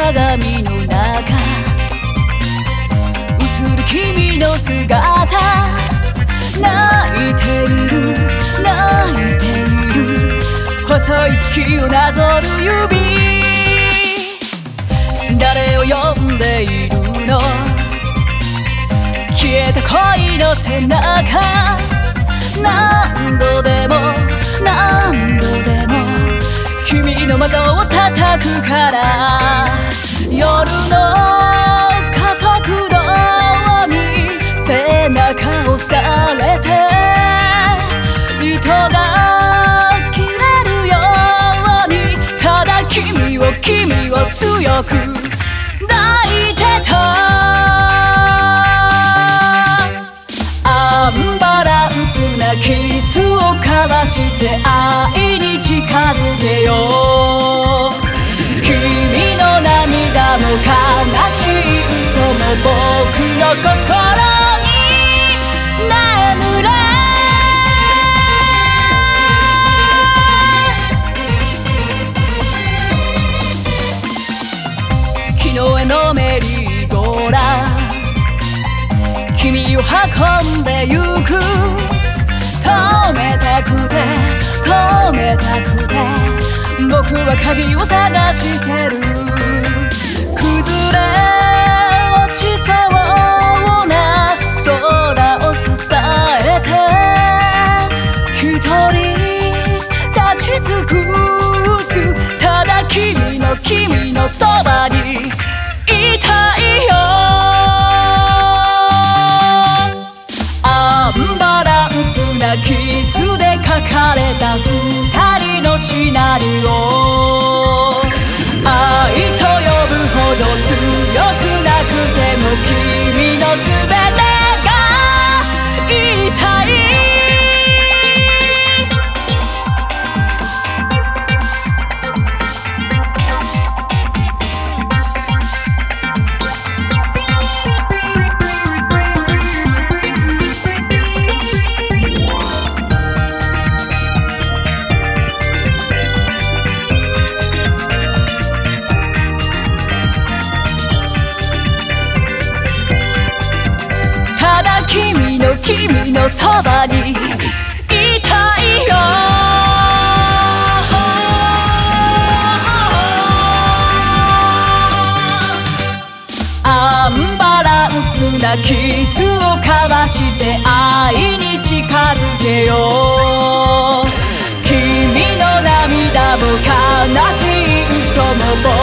鏡の中映る君の姿泣いている泣いている細い月をなぞる指誰を呼んでいるの消えた恋の背中何度でも何度でも君の窓を叩くから夜の家族道に背中をされて糸が切れるようにただ君を強く抱いてたアンバランスなキスを交わして愛に近づけよう君の涙も悲しい嘘も僕の心に眠れ昨日へのメリーゴーラン君を運んでゆく止めたくて止めたくて僕は鍵を探してる崩れ落ちそうな空を支えて一人立ち尽くすただ君のそばにいたいよアンバランスなキスで書かれた二人のシナリオ愛と呼ぶほど強くなくても君の全てが言いたい君のそばにいたいよアンバランスなキスを交わして愛に近づけよう君の涙も悲しい嘘も